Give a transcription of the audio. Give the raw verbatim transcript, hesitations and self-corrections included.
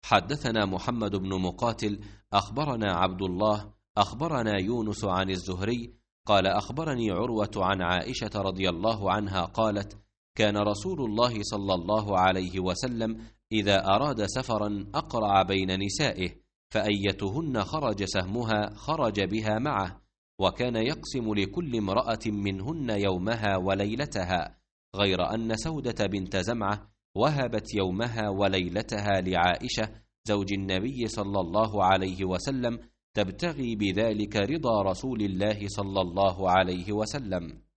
حدثنا محمد بن مقاتل أخبرنا عبد الله أخبرنا يونس عن الزهري قال أخبرني عروة عن عائشة رضي الله عنها قالت: كان رسول الله صلى الله عليه وسلم إذا أراد سفرا أقرع بين نسائه، فأيتهن خرج سهمها خرج بها معه، وكان يقسم لكل امرأة منهن يومها وليلتها، غير أن سودة بنت زمعة وهبت يومها وليلتها لعائشة زوج النبي صلى الله عليه وسلم، تبتغي بذلك رضا رسول الله صلى الله عليه وسلم.